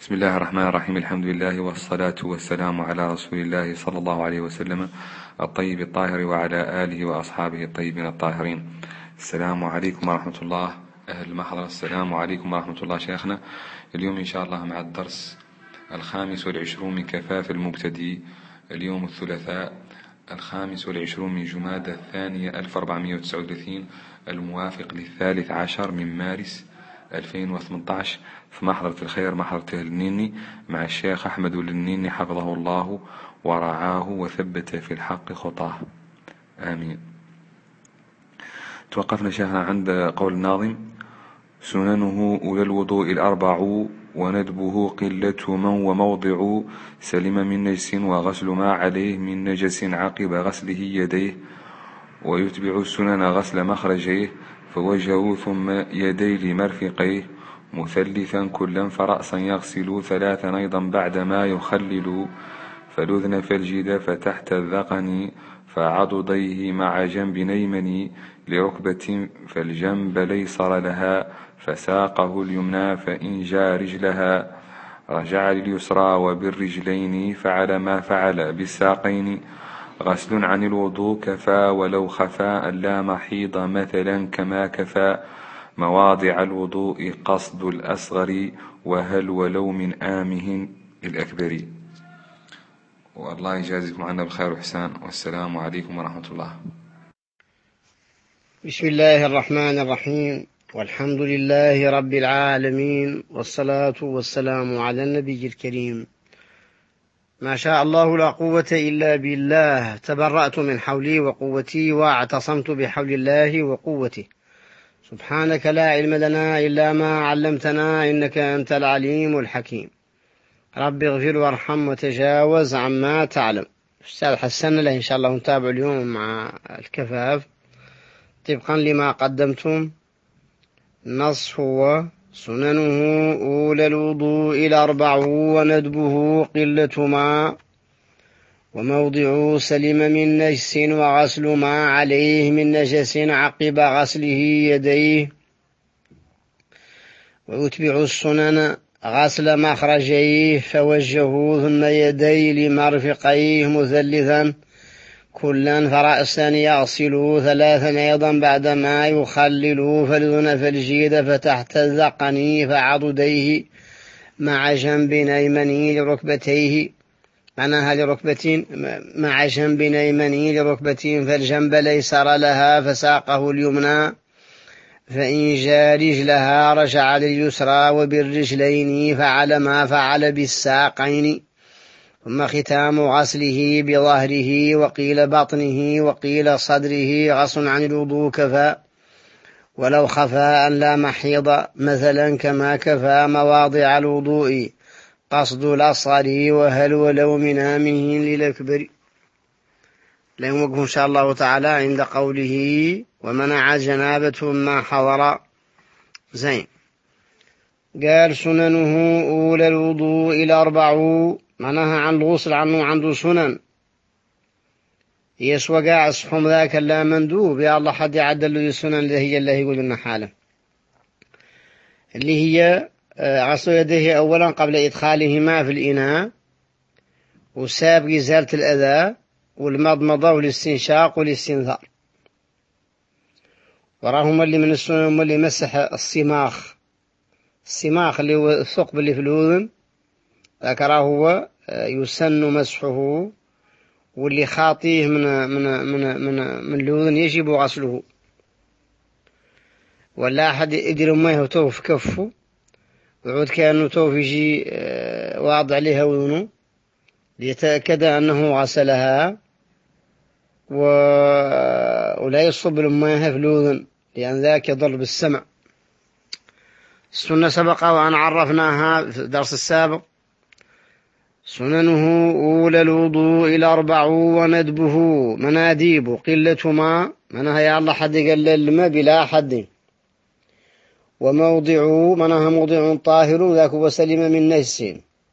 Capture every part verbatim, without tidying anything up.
بسم الله الرحمن الرحيم. الحمد لله والصلاة والسلام على رسول الله صلى الله عليه وسلم الطيب الطاهر وعلى آله وأصحابه الطيبين الطاهرين. السلام عليكم ورحمة الله أهل المحضر. السلام عليكم ورحمة الله شيخنا. اليوم إن شاء الله مع الدرس الخامس والعشرون من كفاف المبتدئ. اليوم الثلاثاء الخامس والعشرون من جمادى الثانية ألف وأربعمائة وتسعة وثلاثين الموافق للثالث عشر من مارس ألفين وثمانية عشر في محضرة الخير محضرة النيني مع الشيخ أحمد النيني حفظه الله ورعاه وثبت في الحق خطاه، آمين. توقفنا شيخنا عند قول الناظم: سننه أولى الوضوء الأربع وندبه قلة من وموضع سلم من نجس وغسل ما عليه من نجس عقب غسله يديه ويتبع السنن غسل مخرجيه فوجهه ثم يديه لمرفقيه مثلثا كلا فرأسا يغسل ثلاثا أيضا بعدما يخلل فلذن فالجد فتحت الذقن فعضديه مع جنب نيمن لركبة فالجنب ليسر لها فساقه اليمنى فإن جاء رجلها رجع لليسرى وبالرجلين فعل ما فعل بالساقين غسل عن الوضوء كفى ولو خفى لا محيض مثلا كما كفى مواضع الوضوء قصد الأصغر وهل ولو من آمه الأكبر. والله يجازيكم عنا بالخير والإحسان، والسلام عليكم ورحمة الله. بسم الله الرحمن الرحيم، والحمد لله رب العالمين، والصلاة والسلام على النبي الكريم. ما شاء الله لا قوة إلا بالله، تبرأت من حولي وقوتي واعتصمت بحول الله وقوته. سبحانك لا علم لنا إلا ما علمتنا إنك أنت العليم الحكيم. رب اغفر وارحم وتجاوز عما تعلم. أستاذ حسن له إن شاء الله نتابع اليوم مع الكفاف طبقا لما قدمتم. النص هو: سننه أولى الوضوء الأربع وندبه قلة ما وموضع سلم من نجس وغسل ما عليه من نجس عقب غسله يديه ويتبع السنن غسل مخرجيه فوجهه ثم يديه لمرفقيه مثلثا كلا فرأسا يغسل ثلاثا أيضا بعدما يخلل فلذن فالجيد فتحت الذقن فعضديه مع جنب أيمن لركبتيه معناها لركبتين مع جنب أيمن لركبتين فالجنب ليسر لها فساقه اليمنى فإن جاء رجلها رجع لليسرى وبالرجلين فعل ما فعل بالساقين ثم ختام غسله بظهره وقيل بطنه وقيل صدره غسل عن الوضوء كفى ولو خفى أن لا محيض مثلا كما كفى مواضع الوضوء قصد الأصغر وهل ولو من آمه للأكبر. لهم وقف إن شاء الله تعالى عند قوله ومنع جنابة ما حضر. زين. قال سننه أولى الوضوء الأربع، معناها عن الغسل عنه عنده سنن يسوى قاع الصحوم ذاك لا مندوب يا الله حد يعدل له السنن اللي هي الله يقول لنا حاله اللي هي غسل يديه أولا قبل إدخالهما في الإناء وسابق إزالة الأذى والمضمضة والاستنشاق والاستنثار. وراهم اللي من السنن اللي مسح الصماخ الصماخ اللي هو الثقب اللي في الأذن ذكره هو يسن مسحه، واللي خاطيه من من من من من الأذن يجب غسله. ولا أحد يدير ميه وتوه في كفه وعود كأنه توه يجي واضع عليها أذنه ليتأكد أنه غسلها ولا يصب المياه في الأذن لأن ذاك يضر بالسمع. السنة سبق وأن عرفناها في الدرس السابق. سننه أولى الوضوء الأربع وندبه مناديب قلة ما منها يا الله حد قلل الماء بلا حد وموضع منها موضع طاهر ذاك وسلم من نجس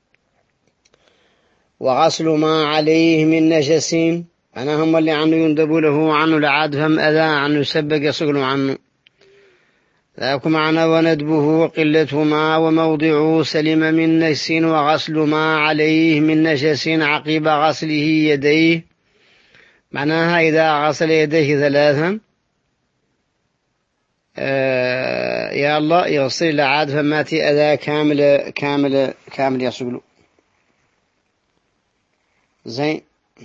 وغسل ما عليه من نجس أنا هم اللي عنه يندب له عنه لعاد فهم أذى عنه يسبق يصقل عنه ذاك معنى وندبه قلة ما وموضع سلم من نجس وغسل ما عليه من نجس عقب غسله يديه. معناها إذا غسل يديه ثلاثا آه يا الله يغسل لعاد فماتي أذى كامل كامل كامل يصقله زين.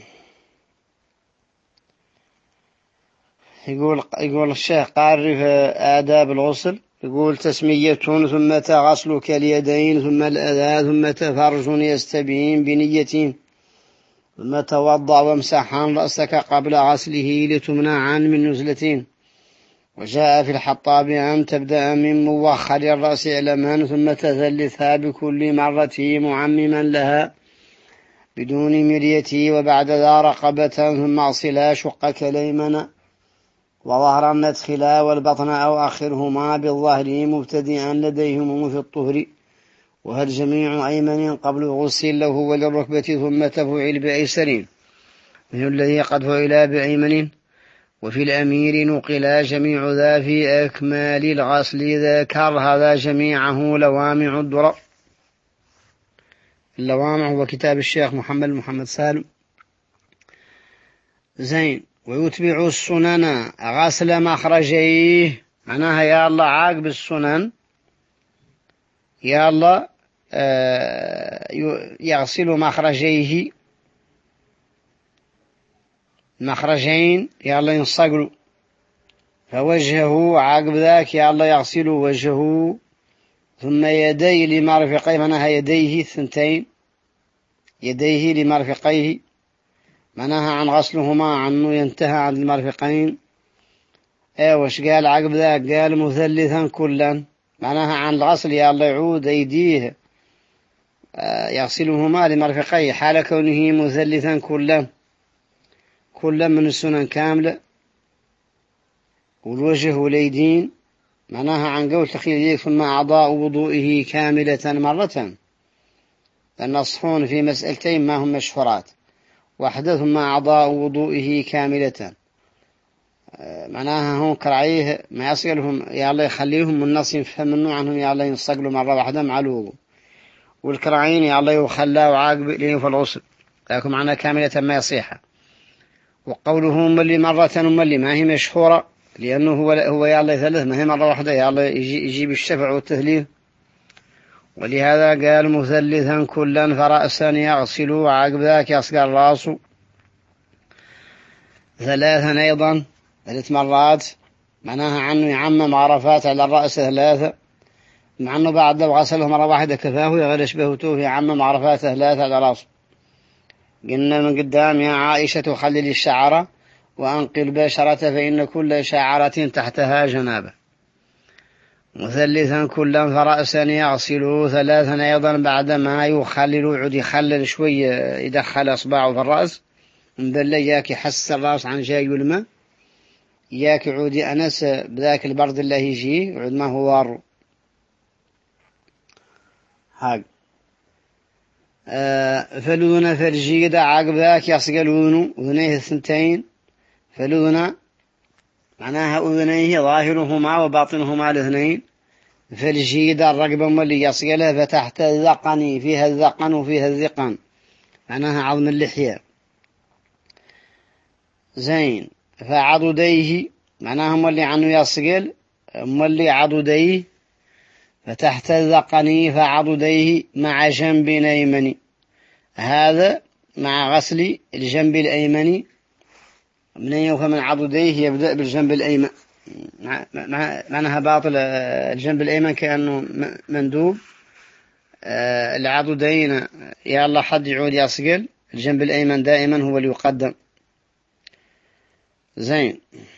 يقول يقول الشيخ قاري في آداب الغسل، يقول تسمية ثم غسلك اليدين ثم الأذى ثم فرج يستبين بنية ثم توضأ وامسح عن رأسك قبل غسله لتمنع عن من نزلتين. وجاء في الحطاب أن تبدأ من موخر الرأس إلما ثم تثلثها بكل مرة معمما لها بدون مرية وبعد ذا رقبة ثم اغسلا شقك الأيمن وظهر المدخلا والبطن أو آخرهما بالظهر مبتدئا لديهم في الطهر. وهل جميع أيمن قبل غسل له وللركبة ثم تفعل بأيسر من الذي قد فعل بأيمن. وفي الأمير نقلا جميع ذا في أكمال الغسل ذكر هذا جميعه لوامع الدرر. اللوامع هو كتاب الشيخ محمد محمد سالم. زين. ويتبع السنن غسل مخرجيه، معناها يا الله عاقب السنن يا الله يغسل مخرجيه، مخرجين يا الله ينصقلوا، فوجهه عاقب ذاك يا الله يغسل وجهه ثم يديه لمرفقيه، معناها يديه الثنتين يديه لمرفقيه، معناها عن غسلهما عنه ينتهى عن المرفقين. ايه وش قال عقب ذاك؟ قال مثلثا كلا، معناها عن الغسل يا الله يعود ايديه يغسلهما لمرفقيه حال كونه مثلثا كلا كلا من السنن كاملة. والوجه واليدين معناها عن قول تخيل يديك ثم أعضاء وضوئه كاملة مرة، لأن الصحون في مسألتين ما هم مشهورات، واحدة ثم أعضاء وضوئه كاملة، معناها هم كرعيه ما يصلهم يا الله يخليهم من النص يفهمنوا عنهم يا الله ينصقلوا مرة واحدة مع الوضوء، والكرعين يا الله يخلاه وعاقب لين في الغسل، لكن معناها كاملة ما يصيحها. وقوله ملي مرة ملي ما هي مشهورة، لأنه هو هو يا الله ثلاث ما هي مرة واحدة يا الله يجي يجيب الشفع والتثليث. ولهذا قال مثلثا كلا فرأسا يغسل وعقب ذاك يصقل راسه ثلاثا أيضا ثلاث مرات، معناها عنه يعمم عرفات على الرأس ثلاثة، مع أنه بعد لو غسله مرة واحدة كفاه يغلش بهوتوه يعمم عرفات ثلاثة على راسه. قلنا من قدام يا عائشة خلل الشعرة وأنقل بشرة فإن كل شعرة تحتها جنابة. مثلثا كلا فرأسا يغسل ثلاثا أيضا بعدما يخلل عود يخلل شوية يدخل أصبعه في الرأس مبلغ ياك يحس الرأس عن جاي الماء ياك عودي أنس بذاك البرد اللي يجي عود ما هو وار هاق آه فلذنا فرجيدة عقب ذاك يصقلون أذنيه الثنتين، فلذنا معناها أذنيه ظاهرهما وباطنهما الاثنين، فالجيدة الرقبة اللي يصقلها فتحت الذقن فيها الذقن وفيها الذقن، معناها عظم اللحية. زين. فعضديه معناها هم اللي عنه يصقل هم اللي عضديه فتحت الذقن فعضديه مع جنب الأيمن، هذا مع غسل الجنب الأيمن من يفهم عضديه يبدأ بالجنب الأيمن، معناها باطل الجنب الأيمن كأنه مندوب، العضدين يا الله حد يعود يصقل الجنب الأيمن دائما هو اللي يقدم. زين.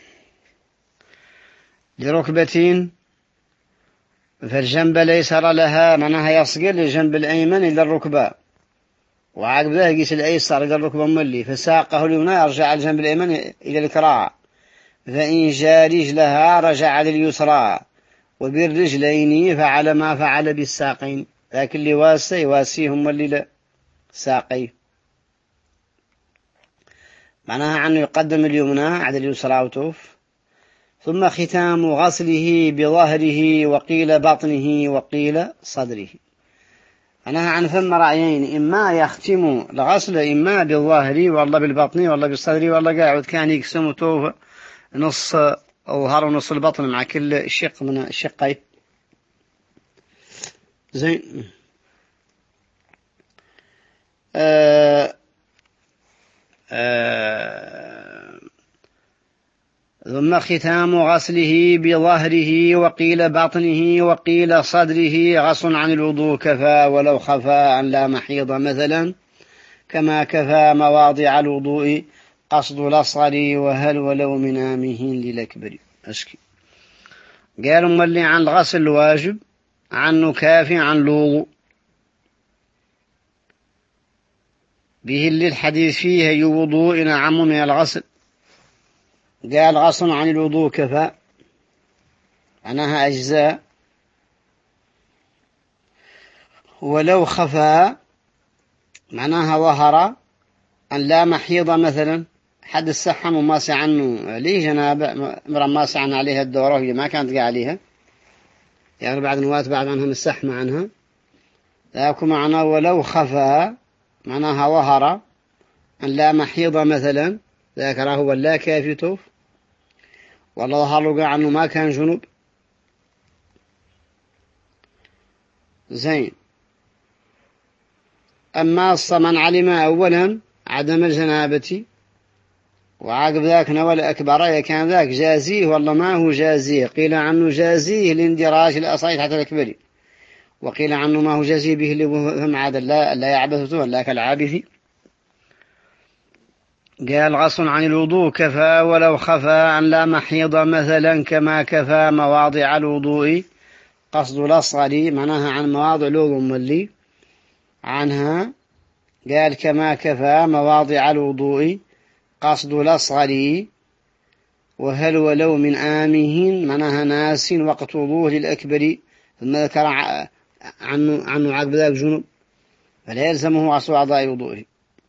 لركبتين فالجنب الأيسر لها معناها يصقل الجنب الأيمن إلى الركبة، وعقب ذلك يقيس الأيسر إلى الركبة ملي فساقه اليمنى يرجع الجنب الأيمن إلى الكراع، فإن جاء رجلها رجع لليسرى، وبالرجلين فعل ما فعل بالساقين، لكن اللي واسي يواسيهم اللي لا ساقيه، معناها عنه يقدم اليمنى على اليسرى وتوف ثم ختام غسله بظهره وقيل بطنه وقيل صدره. أنا عن ثم رأيين، إما يختم الغسل إما بالظهر والله بالبطن والله بالصدر والله قاعد كان يقسم توفى نص الظهر ونص البطن مع كل شق من الشقين. زين. آه آه ثم ختام غسله بظهره وقيل بطنه وقيل صدره غسل عن الوضوء كفى ولو خفى أن لا محيض مثلا، كما كفى مواضع الوضوء قصد الأصغر وهل ولو من آمه للأكبر. أشكي قالوا ملي عن الغسل الواجب عنه كافي عن الوضوء به اللي الحديث فيه أي وضوء أعم من الغسل. قال غسل عن الوضوء كفى معناها أجزاء، ولو خفى معناها ظهر أن لا محيض مثلا، حد السحم وماسع عنه ليه جنابة مرة ماسع عن عليها الدورة وهي ما كانت قاع عليها، يعني بعد نوات بعد عنها السحم عنها، لكن معناه ولو خفى معناها ظهر أن لا محيض مثلا، ذاك هو لا كافي توف والله ظهر له قاع عنه ما كان جنوب. زين. أما من علم أولا عدم الجنابة وعقب ذاك نوى الأكبر كان ذاك جازيه والله ما هو جازيه، قيل عنه جازيه لاندراج الأصايد حتى الأكبر، وقيل عنه ما هو جازيه به اللي هم عاد لا, لا يعبثه ولا كالعابث. قال غسل عن الوضوء كفى ولو خفى أن لا محيض مثلا، كما كفى مواضع الوضوء قصد الأصغر معناها عن مواضع الوضوء ملي عنها. قال كما كفى مواضع الوضوء قصد الأصغر وهل ولو من آمه معناها ناس وقت وضوء للأكبر، ثم ذكر عنه, عنه عقب ذلك جنوب فلا يلزمه غسل أعضاء وضوءه.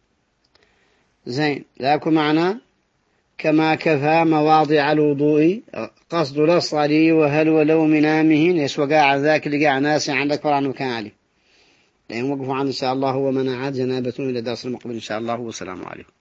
زين. ذاك معنى كما كفى مواضع الوضوء قصد الأصغر وهل ولو من آمه يسوى قاع ذاك اللي قاع ناس عندك فرع كان عليه، لأن وقفوا عنه إن شاء الله هو منعات جنابة إلى درس المقبل إن شاء الله، والسلام عليكم.